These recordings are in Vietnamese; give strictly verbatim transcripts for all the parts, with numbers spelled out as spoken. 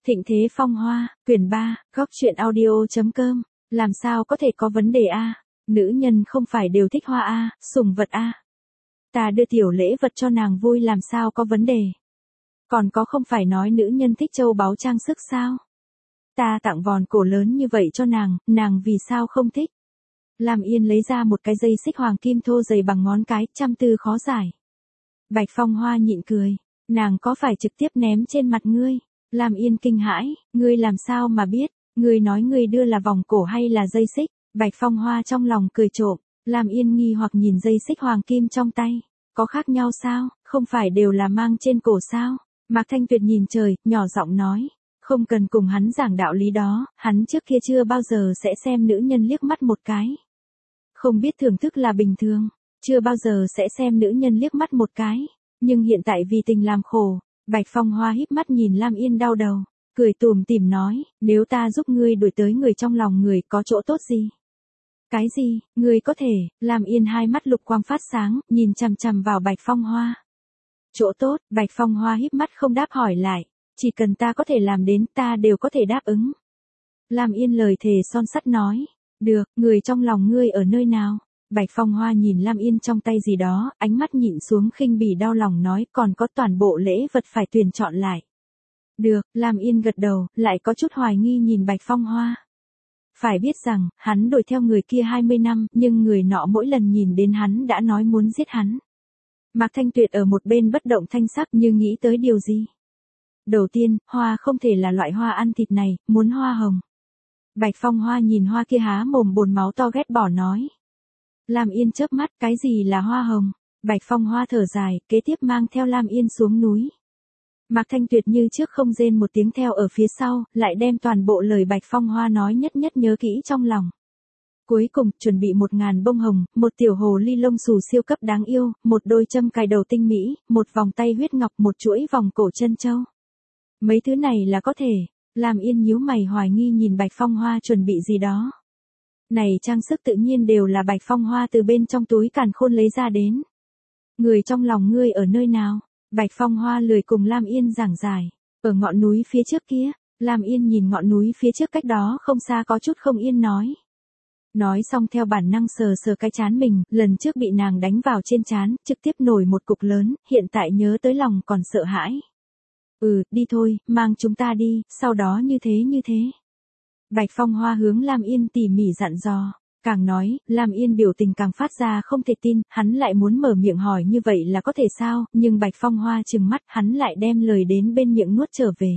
Thịnh Thế Phong Hoa, quyển ba, góc truyện audio.com, làm sao có thể có vấn đề a? Nữ nhân không phải đều thích hoa a, sủng vật a. Ta đưa tiểu lễ vật cho nàng vui làm sao có vấn đề. Còn có không phải nói nữ nhân thích châu báu trang sức sao? Ta tặng vòn cổ lớn như vậy cho nàng, nàng vì sao không thích? Lam Yên lấy ra một cái dây xích hoàng kim thô dày bằng ngón cái, trăm tư khó giải. Bạch Phong Hoa nhịn cười, nàng có phải trực tiếp ném trên mặt ngươi? Lam Yên kinh hãi, ngươi làm sao mà biết, ngươi nói ngươi đưa là vòng cổ hay là dây xích? Bạch Phong Hoa trong lòng cười trộm, Lam Yên nghi hoặc nhìn dây xích hoàng kim trong tay, có khác nhau sao, không phải đều là mang trên cổ sao? Mạc Thanh Tuyệt nhìn trời, nhỏ giọng nói, không cần cùng hắn giảng đạo lý đó, hắn trước kia chưa bao giờ sẽ xem nữ nhân liếc mắt một cái. Không biết thưởng thức là bình thường, chưa bao giờ sẽ xem nữ nhân liếc mắt một cái, nhưng hiện tại vì tình làm khổ. Bạch Phong Hoa híp mắt nhìn Lam Yên đau đầu, cười tủm tỉm nói, nếu ta giúp ngươi đuổi tới người trong lòng người có chỗ tốt gì? Cái gì, ngươi có thể? Lam Yên hai mắt lục quang phát sáng, nhìn chằm chằm vào Bạch Phong Hoa. Chỗ tốt, Bạch Phong Hoa híp mắt không đáp hỏi lại, chỉ cần ta có thể làm đến ta đều có thể đáp ứng. Lam Yên lời thề son sắt nói, được, người trong lòng ngươi ở nơi nào? Bạch Phong Hoa nhìn Lam Yên trong tay gì đó, ánh mắt nhịn xuống khinh bỉ đau lòng nói còn có toàn bộ lễ vật phải tuyển chọn lại. Được, Lam Yên gật đầu, lại có chút hoài nghi nhìn Bạch Phong Hoa. Phải biết rằng, hắn đuổi theo người kia hai mươi năm, nhưng người nọ mỗi lần nhìn đến hắn đã nói muốn giết hắn. Mạc Thanh Tuyệt ở một bên bất động thanh sắc như nghĩ tới điều gì. Đầu tiên, hoa không thể là loại hoa ăn thịt này, muốn hoa hồng. Bạch Phong Hoa nhìn hoa kia há mồm bồn máu to ghét bỏ nói. Lam Yên chớp mắt, cái gì là hoa hồng? Bạch Phong Hoa thở dài, kế tiếp mang theo Lam Yên xuống núi. Mạc Thanh Tuyệt như trước không rên một tiếng theo ở phía sau, lại đem toàn bộ lời Bạch Phong Hoa nói nhất nhất nhớ kỹ trong lòng. Cuối cùng, chuẩn bị một ngàn bông hồng, một tiểu hồ ly lông xù siêu cấp đáng yêu, một đôi châm cài đầu tinh mỹ, một vòng tay huyết ngọc, một chuỗi vòng cổ chân châu. Mấy thứ này là có thể. Lam Yên nhíu mày hoài nghi nhìn Bạch Phong Hoa chuẩn bị gì đó. Này trang sức tự nhiên đều là Bạch Phong Hoa từ bên trong túi càn khôn lấy ra đến. Người trong lòng ngươi ở nơi nào? Bạch Phong Hoa lười cùng Lam Yên giảng giải. Ở ngọn núi phía trước kia, Lam Yên nhìn ngọn núi phía trước cách đó không xa có chút không yên nói. Nói xong theo bản năng sờ sờ cái chán mình, lần trước bị nàng đánh vào trên chán, trực tiếp nổi một cục lớn, hiện tại nhớ tới lòng còn sợ hãi. Ừ, đi thôi, mang chúng ta đi, sau đó như thế như thế. Bạch Phong Hoa hướng Lam Yên tỉ mỉ dặn dò, càng nói, Lam Yên biểu tình càng phát ra không thể tin, hắn lại muốn mở miệng hỏi như vậy là có thể sao, nhưng Bạch Phong Hoa trừng mắt, hắn lại đem lời đến bên miệng nuốt trở về.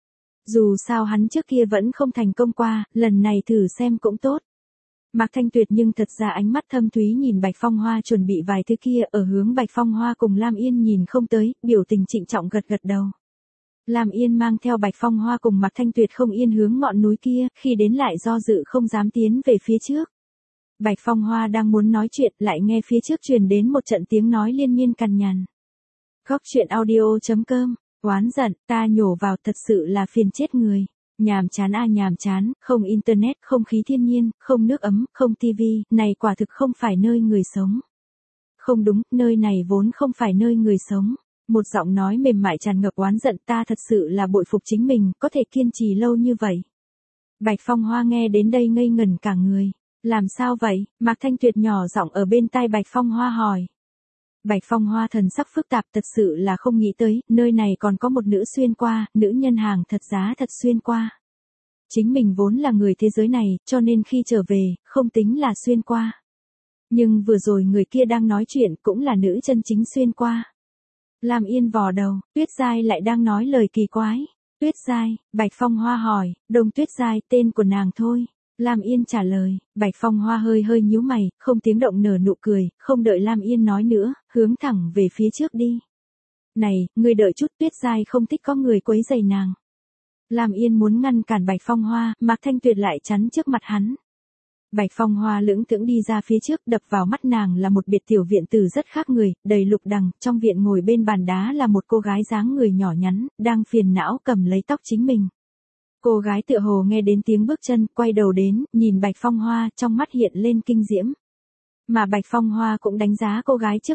Dù sao hắn trước kia vẫn không thành công qua, lần này thử xem cũng tốt. Mạc Thanh Tuyệt nhưng thật ra ánh mắt thâm thúy nhìn Bạch Phong Hoa chuẩn bị vài thứ kia ở hướng Bạch Phong Hoa cùng Lam Yên nhìn không tới, biểu tình trịnh trọng gật gật đầu. Lam Yên mang theo Bạch Phong Hoa cùng Mạc Thanh Tuyệt không yên hướng ngọn núi kia, khi đến lại do dự không dám tiến về phía trước. Bạch Phong Hoa đang muốn nói chuyện, lại nghe phía trước truyền đến một trận tiếng nói liên miên cằn nhằn. Góc truyện audio.com, oán giận, ta nhổ vào thật sự là phiền chết người. Nhàm chán a nhàm chán, không internet, không khí thiên nhiên, không nước ấm, không tivi, này quả thực không phải nơi người sống. Không đúng, nơi này vốn không phải nơi người sống. Một giọng nói mềm mại tràn ngập oán giận, ta thật sự là bội phục chính mình, có thể kiên trì lâu như vậy. Bạch Phong Hoa nghe đến đây ngây ngẩn cả người. Làm sao vậy? Mạc Thanh Tuyệt nhỏ giọng ở bên tai Bạch Phong Hoa hỏi. Bạch Phong Hoa thần sắc phức tạp thật sự là không nghĩ tới, nơi này còn có một nữ xuyên qua, nữ nhân hàng thật giá thật xuyên qua. Chính mình vốn là người thế giới này, cho nên khi trở về, không tính là xuyên qua. Nhưng vừa rồi người kia đang nói chuyện cũng là nữ chân chính xuyên qua. Lam Yên vò đầu, Tuyết Giai lại đang nói lời kỳ quái. Tuyết Giai, Bạch Phong Hoa hỏi, Đông Tuyết Giai tên của nàng thôi. Lam Yên trả lời, Bạch Phong Hoa hơi hơi nhíu mày, không tiếng động nở nụ cười, không đợi Lam Yên nói nữa, hướng thẳng về phía trước đi. Này, ngươi đợi chút, Tuyết Giai không thích có người quấy rầy nàng. Lam Yên muốn ngăn cản Bạch Phong Hoa, Mạc Thanh Tuyệt lại chắn trước mặt hắn. Bạch Phong Hoa lững thững đi ra phía trước, đập vào mắt nàng là một biệt tiểu viện tử rất khác người, đầy lục đằng, trong viện ngồi bên bàn đá là một cô gái dáng người nhỏ nhắn, đang phiền não cầm lấy tóc chính mình. Cô gái tựa hồ nghe đến tiếng bước chân, quay đầu đến, nhìn Bạch Phong Hoa, trong mắt hiện lên kinh diễm. Mà Bạch Phong Hoa cũng đánh giá cô gái trước mắt,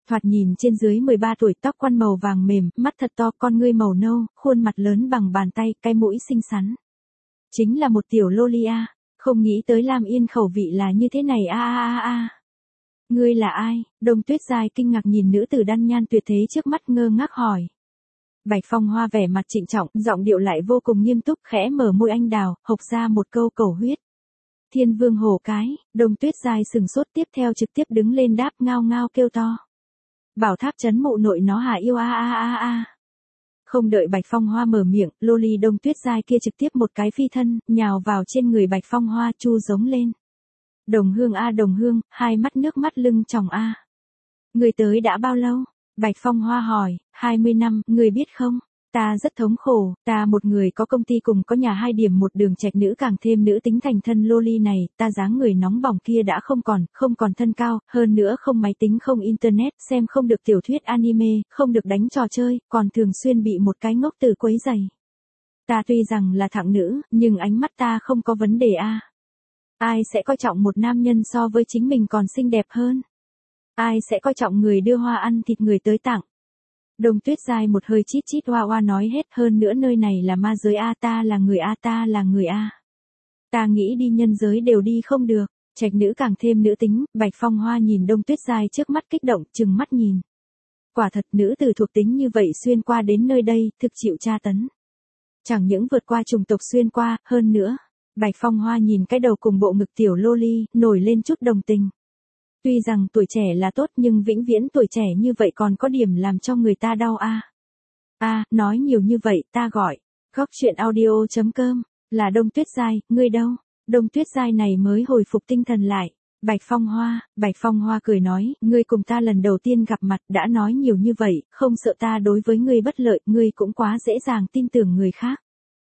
Thoạt nhìn trên dưới mười ba tuổi, tóc quăn màu vàng mềm, mắt thật to, con ngươi màu nâu, khuôn mặt lớn bằng bàn tay, cái mũi xinh xắn. Chính là một tiểu loli a. Không nghĩ tới Lam Yên khẩu vị là như thế này a a a a. Ngươi là ai? Đông Tuyết Giai kinh ngạc nhìn nữ tử đan nhan tuyệt thế trước mắt ngơ ngác hỏi. Bạch Phong Hoa vẻ mặt trịnh trọng, giọng điệu lại vô cùng nghiêm túc, khẽ mở môi anh đào, hộc ra một câu cầu huyết. Thiên Vương hổ cái. Đông Tuyết Giai sừng sốt, tiếp theo trực tiếp đứng lên đáp, ngao ngao kêu to. Bảo tháp trấn mụ nội nó hả yêu a a a a. Không đợi Bạch Phong Hoa mở miệng, loli Đông Tuyết Giai kia trực tiếp một cái phi thân, nhào vào trên người Bạch Phong Hoa, chu giống lên. Đồng hương a đồng hương, hai mắt nước mắt lưng tròng a. Người tới đã bao lâu? Bạch Phong Hoa hỏi. hai mươi năm, người biết không? Ta rất thống khổ, ta một người có công ty cùng có nhà hai điểm một đường trạch nữ càng thêm nữ tính thành thân loli này, ta dáng người nóng bỏng kia đã không còn, không còn thân cao, hơn nữa không máy tính không internet, xem không được tiểu thuyết anime, không được đánh trò chơi, còn thường xuyên bị một cái ngốc tử quấy rầy. Ta tuy rằng là thẳng nữ, nhưng ánh mắt ta không có vấn đề a. Ai sẽ coi trọng một nam nhân so với chính mình còn xinh đẹp hơn? Ai sẽ coi trọng người đưa hoa ăn thịt người tới tặng? Đông Tuyết Giai một hơi chít chít hoa hoa nói hết, hơn nữa nơi này là ma giới a, ta là người a, ta là người a. Ta nghĩ đi nhân giới đều đi không được, trạch nữ càng thêm nữ tính. Bạch Phong Hoa nhìn Đông Tuyết Giai trước mắt kích động, trừng mắt nhìn. Quả thật nữ từ thuộc tính như vậy xuyên qua đến nơi đây, thực chịu tra tấn. Chẳng những vượt qua chủng tộc xuyên qua, hơn nữa. Bạch Phong Hoa nhìn cái đầu cùng bộ ngực tiểu loli, nổi lên chút đồng tình. Tuy rằng tuổi trẻ là tốt nhưng vĩnh viễn tuổi trẻ như vậy còn có điểm làm cho người ta đau a. A, à, nói nhiều như vậy, ta gọi. Góc chuyện audio chấm com, là Đông Tuyết Giai, ngươi đâu? Đông Tuyết Giai này mới hồi phục tinh thần lại. Bạch Phong Hoa, Bạch Phong Hoa cười nói, ngươi cùng ta lần đầu tiên gặp mặt đã nói nhiều như vậy, không sợ ta đối với ngươi bất lợi, ngươi cũng quá dễ dàng tin tưởng người khác.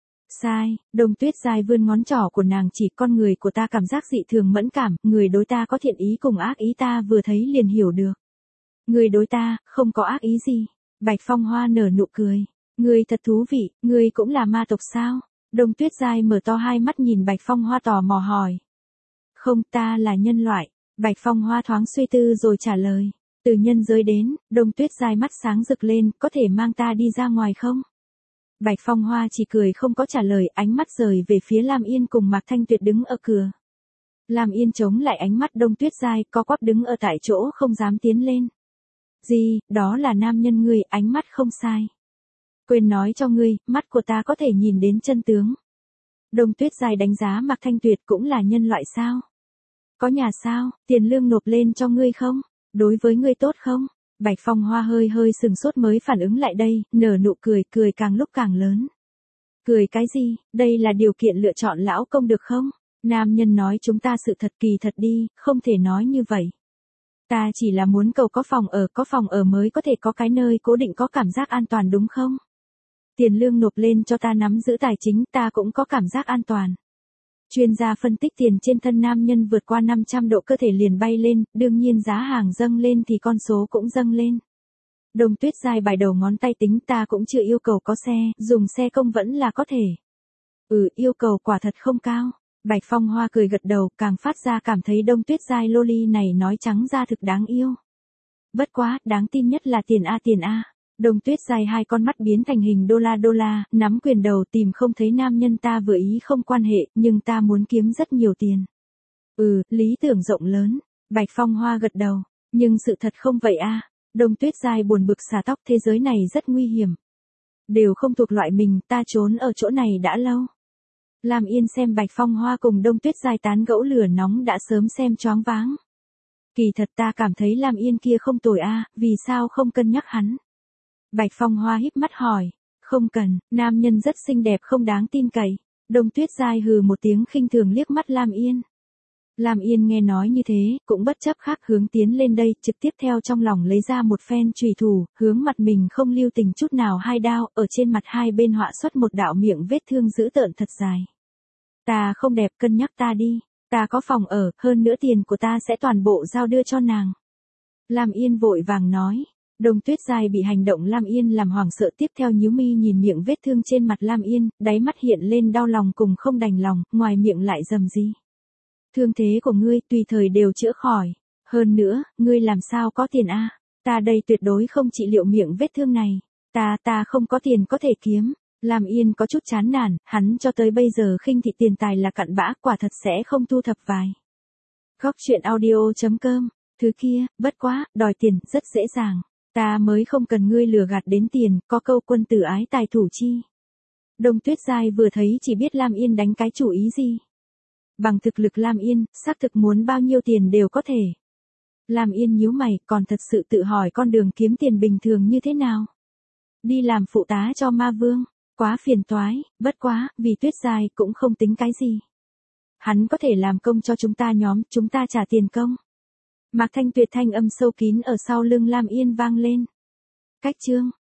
Sai, Đông Tuyết Giai vươn ngón trỏ của nàng chỉ, con người của ta cảm giác dị thường mẫn cảm, người đối ta có thiện ý cùng ác ý ta vừa thấy liền hiểu được. Người đối ta, không có ác ý gì. Bạch Phong Hoa nở nụ cười. Người thật thú vị, người cũng là ma tộc sao? Đông Tuyết Giai mở to hai mắt nhìn Bạch Phong Hoa tò mò hỏi. Không, ta là nhân loại. Bạch Phong Hoa thoáng suy tư rồi trả lời. Từ nhân giới đến, Đông Tuyết Giai mắt sáng rực lên, có thể mang ta đi ra ngoài không? Bạch Phong Hoa chỉ cười không có trả lời, ánh mắt rời về phía Lam Yên cùng Mạc Thanh Tuyệt đứng ở cửa. Lam Yên chống lại ánh mắt Đông Tuyết Giai, co quắp đứng ở tại chỗ không dám tiến lên. Gì, đó là nam nhân ngươi, ánh mắt không sai. Quên nói cho ngươi, mắt của ta có thể nhìn đến chân tướng. Đông Tuyết Giai đánh giá Mạc Thanh Tuyệt cũng là nhân loại sao? Có nhà sao, tiền lương nộp lên cho ngươi không? Đối với ngươi tốt không? Bạch Phong Hoa hơi hơi sừng sốt mới phản ứng lại đây, nở nụ cười, cười càng lúc càng lớn. Cười cái gì, đây là điều kiện lựa chọn lão công được không? Nam nhân nói chúng ta sự thật kỳ thật đi, không thể nói như vậy. Ta chỉ là muốn cầu có phòng ở, có phòng ở mới có thể có cái nơi cố định có cảm giác an toàn đúng không? Tiền lương nộp lên cho ta nắm giữ tài chính, ta cũng có cảm giác an toàn. Chuyên gia phân tích tiền trên thân nam nhân vượt qua năm trăm độ cơ thể liền bay lên, đương nhiên giá hàng dâng lên thì con số cũng dâng lên. Đông Tuyết Giai bài đầu ngón tay tính, ta cũng chưa yêu cầu có xe, dùng xe công vẫn là có thể. Ừ, yêu cầu quả thật không cao. Bạch Phong Hoa cười gật đầu, càng phát ra cảm thấy Đông Tuyết Giai loli này nói trắng ra thực đáng yêu. Bất quá, đáng tin nhất là tiền a tiền a. Đông Tuyết Giai hai con mắt biến thành hình đô la đô la, nắm quyền đầu tìm không thấy nam nhân ta vừa ý không quan hệ, nhưng ta muốn kiếm rất nhiều tiền. Ừ, lý tưởng rộng lớn. Bạch Phong Hoa gật đầu. Nhưng sự thật không vậy a. Đông Tuyết Giai buồn bực xả tóc, thế giới này rất nguy hiểm. Đều không thuộc loại mình, ta trốn ở chỗ này đã lâu. Lam Yên xem Bạch Phong Hoa cùng Đông Tuyết Giai tán gẫu lửa nóng đã sớm xem choáng váng. Kỳ thật ta cảm thấy Lam Yên kia không tồi a, vì sao không cân nhắc hắn? Bạch Phong Hoa híp mắt hỏi, không cần, nam nhân rất xinh đẹp không đáng tin cậy. Đông Tuyết Giai hừ một tiếng khinh thường liếc mắt Lam Yên. Lam Yên nghe nói như thế, cũng bất chấp khác hướng tiến lên đây, trực tiếp theo trong lòng lấy ra một phen chùy thủ, hướng mặt mình không lưu tình chút nào hai đao, ở trên mặt hai bên họa xuất một đạo miệng vết thương dữ tợn thật dài. Ta không đẹp, cân nhắc ta đi, ta có phòng ở, hơn nữa tiền của ta sẽ toàn bộ giao đưa cho nàng. Lam Yên vội vàng nói. Đông Tuyết Giai bị hành động Lam Yên làm hoảng sợ, tiếp theo nhíu mi nhìn miệng vết thương trên mặt Lam Yên, đáy mắt hiện lên đau lòng cùng không đành lòng, ngoài miệng lại rầm rì. Thương thế của ngươi tùy thời đều chữa khỏi, hơn nữa, ngươi làm sao có tiền a? Ta đây tuyệt đối không trị liệu miệng vết thương này. Ta, ta không có tiền có thể kiếm. Lam Yên có chút chán nản, hắn cho tới bây giờ khinh thị tiền tài là cặn bã, quả thật sẽ không thu thập vài. Góc chuyện audio chấm com, thứ kia, bất quá, đòi tiền, rất dễ dàng. Ta mới không cần ngươi lừa gạt đến tiền, có câu quân tử ái tài thủ chi. Đông Tuyết Giai vừa thấy chỉ biết Lam Yên đánh cái chủ ý gì. Bằng thực lực Lam Yên, xác thực muốn bao nhiêu tiền đều có thể. Lam Yên nhíu mày, còn thật sự tự hỏi con đường kiếm tiền bình thường như thế nào. Đi làm phụ tá cho ma vương, quá phiền toái, bất quá, vì Tuyết Giai cũng không tính cái gì. Hắn có thể làm công cho chúng ta nhóm, chúng ta trả tiền công. Mạc Thanh Tuyệt thanh âm sâu kín ở sau lưng Lam Yên vang lên. Cách chương